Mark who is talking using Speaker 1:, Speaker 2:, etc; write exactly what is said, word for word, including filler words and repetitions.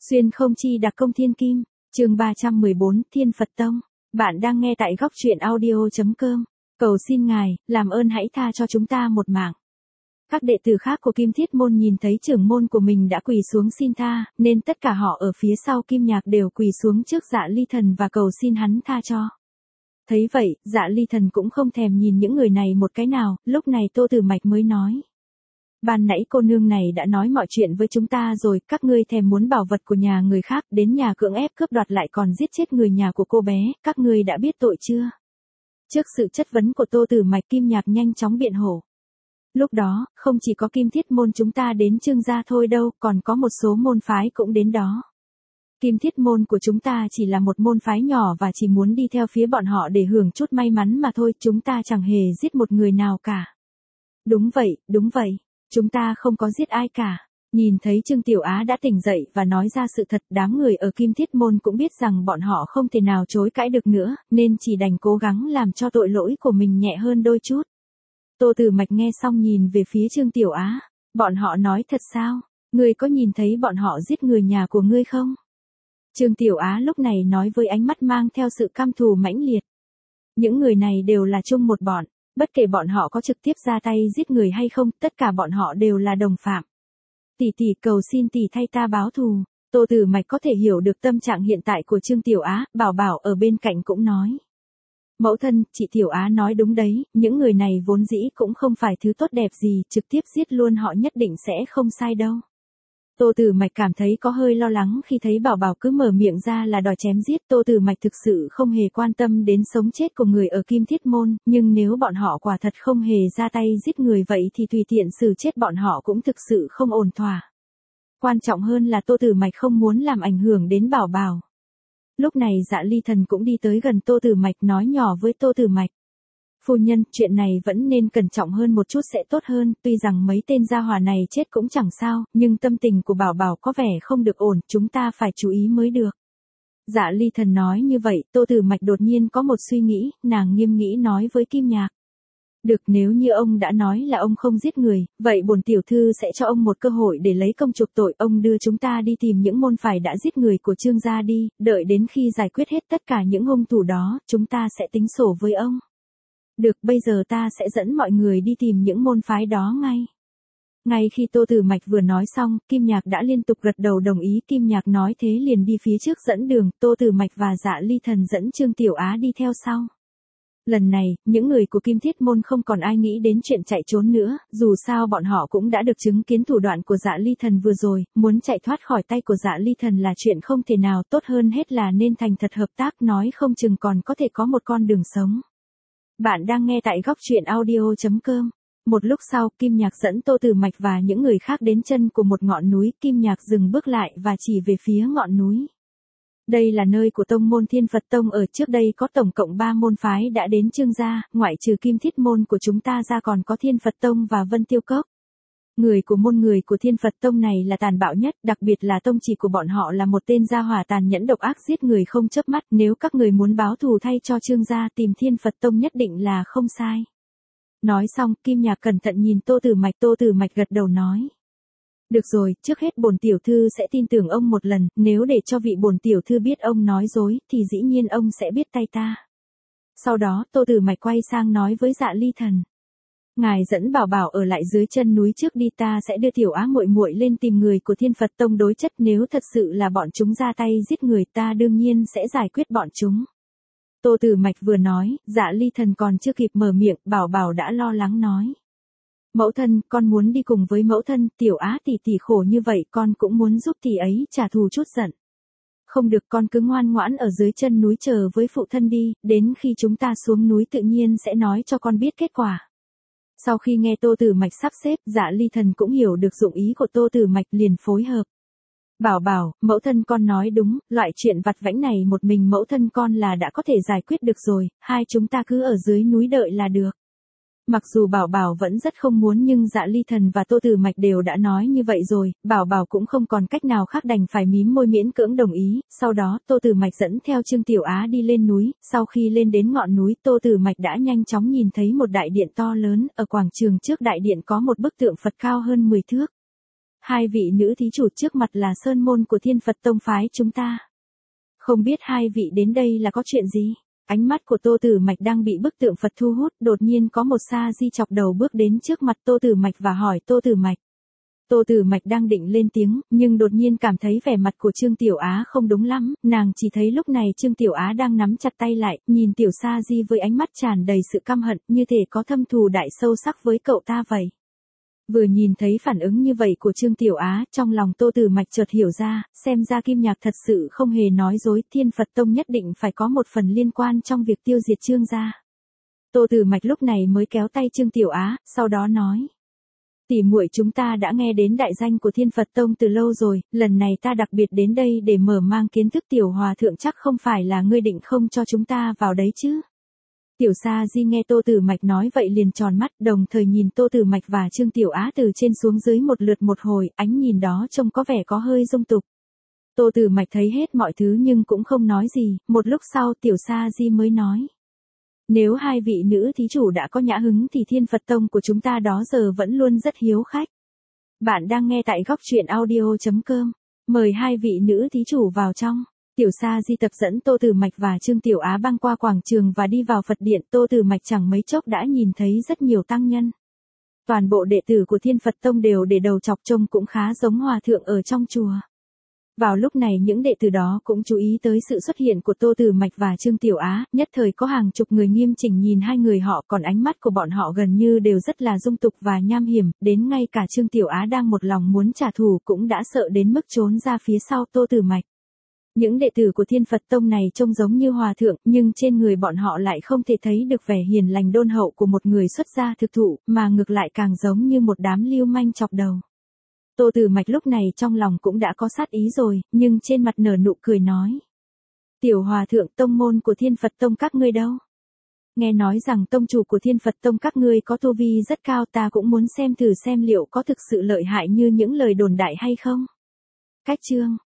Speaker 1: Xuyên không chi đặc công thiên kim, chương ba trăm mười bốn, Thiên Phật Tông. Bạn đang nghe tại góc truyện audio.com. Cầu xin Ngài, làm ơn hãy tha cho chúng ta một mạng. Các đệ tử khác của Kim Thiết Môn nhìn thấy trưởng môn của mình đã quỳ xuống xin tha, nên tất cả họ ở phía sau Kim Nhạc đều quỳ xuống trước Dạ Ly Thần và cầu xin hắn tha cho. Thấy vậy, Dạ Ly Thần cũng không thèm nhìn những người này một cái nào, lúc này Tô Tử Mạch mới nói. Ban nãy cô nương này đã nói mọi chuyện với chúng ta rồi, các ngươi thèm muốn bảo vật của nhà người khác, đến nhà cưỡng ép cướp đoạt lại còn giết chết người nhà của cô bé, các ngươi đã biết tội chưa? Trước sự chất vấn của Tô Tử Mạch, Kim Nhạc nhanh chóng biện hộ. Lúc đó, không chỉ có Kim Thiết Môn chúng ta đến Trương gia thôi đâu, còn có một số môn phái cũng đến đó. Kim Thiết Môn của chúng ta chỉ là một môn phái nhỏ và chỉ muốn đi theo phía bọn họ để hưởng chút may mắn mà thôi, chúng ta chẳng hề giết một người nào cả. Đúng vậy, đúng vậy. Chúng ta không có giết ai cả. Nhìn thấy Trương Tiểu Á đã tỉnh dậy và nói ra sự thật, đám người ở Kim Thiết Môn cũng biết rằng bọn họ không thể nào chối cãi được nữa, nên chỉ đành cố gắng làm cho tội lỗi của mình nhẹ hơn đôi chút. Tô Tử Mạch nghe xong nhìn về phía Trương Tiểu Á. Bọn họ nói thật sao? Ngươi có nhìn thấy bọn họ giết người nhà của ngươi không? Trương Tiểu Á lúc này nói với ánh mắt mang theo sự căm thù mãnh liệt. Những người này đều là chung một bọn. Bất kể bọn họ có trực tiếp ra tay giết người hay không, tất cả bọn họ đều là đồng phạm. Tỷ tỷ cầu xin tỷ thay ta báo thù. Tô Tử Mạch có thể hiểu được tâm trạng hiện tại của Trương Tiểu Á, Bảo Bảo ở bên cạnh cũng nói. Mẫu thân, chị Tiểu Á nói đúng đấy, những người này vốn dĩ cũng không phải thứ tốt đẹp gì, trực tiếp giết luôn họ nhất định sẽ không sai đâu. Tô Tử Mạch cảm thấy có hơi lo lắng khi thấy Bảo Bảo cứ mở miệng ra là đòi chém giết. Tô Tử Mạch thực sự không hề quan tâm đến sống chết của người ở Kim Thiết Môn, nhưng nếu bọn họ quả thật không hề ra tay giết người vậy thì tùy tiện xử chết bọn họ cũng thực sự không ổn thỏa. Quan trọng hơn là Tô Tử Mạch không muốn làm ảnh hưởng đến Bảo Bảo. Lúc này Dạ Ly Thần cũng đi tới gần Tô Tử Mạch nói nhỏ với Tô Tử Mạch. Phu nhân, chuyện này vẫn nên cẩn trọng hơn một chút sẽ tốt hơn, tuy rằng mấy tên gia hỏa này chết cũng chẳng sao, nhưng tâm tình của Bảo Bảo có vẻ không được ổn, chúng ta phải chú ý mới được. Dạ Ly Thần nói như vậy, Tô Tử Mạch đột nhiên có một suy nghĩ, nàng nghiêm nghĩ nói với Kim Nhạc. Được, nếu như ông đã nói là ông không giết người, vậy bổn tiểu thư sẽ cho ông một cơ hội để lấy công chuộc tội, ông đưa chúng ta đi tìm những môn phái đã giết người của Trương gia đi, đợi đến khi giải quyết hết tất cả những hung thủ đó, chúng ta sẽ tính sổ với ông. Được, bây giờ ta sẽ dẫn mọi người đi tìm những môn phái đó ngay. Ngay khi Tô Tử Mạch vừa nói xong, Kim Nhạc đã liên tục gật đầu đồng ý. Kim Nhạc nói thế liền đi phía trước dẫn đường, Tô Tử Mạch và Dạ Ly Thần dẫn Trương Tiểu Á đi theo sau. Lần này, những người của Kim Thiết Môn không còn ai nghĩ đến chuyện chạy trốn nữa, dù sao bọn họ cũng đã được chứng kiến thủ đoạn của Dạ Ly Thần vừa rồi, muốn chạy thoát khỏi tay của Dạ Ly Thần là chuyện không thể nào, tốt hơn hết là nên thành thật hợp tác, nói không chừng còn có thể có một con đường sống. Bạn đang nghe tại góc truyện audio.com. Một lúc sau, Kim Nhạc dẫn Tô Tử Mạch và những người khác đến chân của một ngọn núi, Kim Nhạc dừng bước lại và chỉ về phía ngọn núi. Đây là nơi của tông môn Thiên Phật Tông, ở trước đây có tổng cộng ba môn phái đã đến Trương gia, ngoại trừ Kim Thiết Môn của chúng ta ra còn có Thiên Phật Tông và Vân Tiêu Cốc. Người của môn người của Thiên Phật Tông này là tàn bạo nhất, đặc biệt là tông chỉ của bọn họ là một tên gia hỏa tàn nhẫn độc ác giết người không chớp mắt, nếu các người muốn báo thù thay cho Trương gia tìm Thiên Phật Tông nhất định là không sai. Nói xong, Kim Nhạc cẩn thận nhìn Tô Tử Mạch, Tô Tử Mạch gật đầu nói. Được rồi, trước hết bổn tiểu thư sẽ tin tưởng ông một lần, nếu để cho vị bổn tiểu thư biết ông nói dối, thì dĩ nhiên ông sẽ biết tay ta. Sau đó, Tô Tử Mạch quay sang nói với Dạ Ly Thần. Ngài dẫn Bảo Bảo ở lại dưới chân núi trước đi, ta sẽ đưa Tiểu Á muội muội lên tìm người của Thiên Phật Tông đối chất, nếu thật sự là bọn chúng ra tay giết người ta đương nhiên sẽ giải quyết bọn chúng. Tô Tử Mạch vừa nói, Dạ Ly Thần còn chưa kịp mở miệng, Bảo Bảo đã lo lắng nói. Mẫu thân, con muốn đi cùng với mẫu thân, Tiểu Á tỷ tỷ khổ như vậy, con cũng muốn giúp tỷ ấy trả thù chút giận. Không được, con cứ ngoan ngoãn ở dưới chân núi chờ với phụ thân đi, đến khi chúng ta xuống núi tự nhiên sẽ nói cho con biết kết quả. Sau khi nghe Tô Tử Mạch sắp xếp, Dạ Ly Thần cũng hiểu được dụng ý của Tô Tử Mạch liền phối hợp. Bảo Bảo, mẫu thân con nói đúng, loại chuyện vặt vãnh này một mình mẫu thân con là đã có thể giải quyết được rồi, hai chúng ta cứ ở dưới núi đợi là được. Mặc dù Bảo Bảo vẫn rất không muốn nhưng Dạ Ly Thần và Tô Tử Mạch đều đã nói như vậy rồi, Bảo Bảo cũng không còn cách nào khác đành phải mím môi miễn cưỡng đồng ý. Sau đó Tô Tử Mạch dẫn theo Trương Tiểu Á đi lên núi, sau khi lên đến ngọn núi Tô Tử Mạch đã nhanh chóng nhìn thấy một đại điện to lớn, ở quảng trường trước đại điện có một bức tượng Phật cao hơn mười thước. Hai vị nữ thí chủ trước mặt là sơn môn của Thiên Phật Tông phái chúng ta. Không biết hai vị đến đây là có chuyện gì? Ánh mắt của Tô Tử Mạch đang bị bức tượng Phật thu hút, đột nhiên có một sa di chọc đầu bước đến trước mặt Tô Tử Mạch và hỏi Tô Tử Mạch. Tô Tử Mạch đang định lên tiếng, nhưng đột nhiên cảm thấy vẻ mặt của Trương Tiểu Á không đúng lắm, nàng chỉ thấy lúc này Trương Tiểu Á đang nắm chặt tay lại, nhìn Tiểu Sa Di với ánh mắt tràn đầy sự căm hận, như thể có thâm thù đại sâu sắc với cậu ta vậy. Vừa nhìn thấy phản ứng như vậy của Trương Tiểu Á, trong lòng Tô Tử Mạch chợt hiểu ra, xem ra Kim Nhạc thật sự không hề nói dối, Thiên Phật Tông nhất định phải có một phần liên quan trong việc tiêu diệt Trương gia. Tô Tử Mạch lúc này mới kéo tay Trương Tiểu Á, sau đó nói. Tỷ muội chúng ta đã nghe đến đại danh của Thiên Phật Tông từ lâu rồi, lần này ta đặc biệt đến đây để mở mang kiến thức. Tiểu hòa thượng chắc không phải là ngươi định không cho chúng ta vào đấy chứ? Tiểu Sa Di nghe Tô Tử Mạch nói vậy liền tròn mắt, đồng thời nhìn Tô Tử Mạch và Trương Tiểu Á từ trên xuống dưới một lượt một hồi, ánh nhìn đó trông có vẻ có hơi dung tục. Tô Tử Mạch thấy hết mọi thứ nhưng cũng không nói gì, một lúc sau Tiểu Sa Di mới nói. Nếu hai vị nữ thí chủ đã có nhã hứng thì Thiên Phật Tông của chúng ta đó giờ vẫn luôn rất hiếu khách. Bạn đang nghe tại góc truyện audio chấm com. Mời hai vị nữ thí chủ vào trong. Tiểu Sa Di tập dẫn Tô Tử Mạch và Trương Tiểu Á băng qua quảng trường và đi vào Phật điện. Tô Tử Mạch chẳng mấy chốc đã nhìn thấy rất nhiều tăng nhân. Toàn bộ đệ tử của Thiên Phật Tông đều để đầu chọc trông cũng khá giống hòa thượng ở trong chùa. Vào lúc này những đệ tử đó cũng chú ý tới sự xuất hiện của Tô Tử Mạch và Trương Tiểu Á, nhất thời có hàng chục người nghiêm chỉnh nhìn hai người họ, còn ánh mắt của bọn họ gần như đều rất là dung tục và nham hiểm, đến ngay cả Trương Tiểu Á đang một lòng muốn trả thù cũng đã sợ đến mức trốn ra phía sau Tô Tử Mạch. Những đệ tử của Thiên Phật Tông này trông giống như hòa thượng, nhưng trên người bọn họ lại không thể thấy được vẻ hiền lành đôn hậu của một người xuất gia thực thụ, mà ngược lại càng giống như một đám lưu manh chọc đầu. Tô Tử Mạch lúc này trong lòng cũng đã có sát ý rồi, nhưng trên mặt nở nụ cười nói. Tiểu hòa thượng, tông môn của Thiên Phật Tông các ngươi đâu? Nghe nói rằng tông chủ của Thiên Phật Tông các ngươi có tu vi rất cao, ta cũng muốn xem thử xem liệu có thực sự lợi hại như những lời đồn đại hay không. Cách chương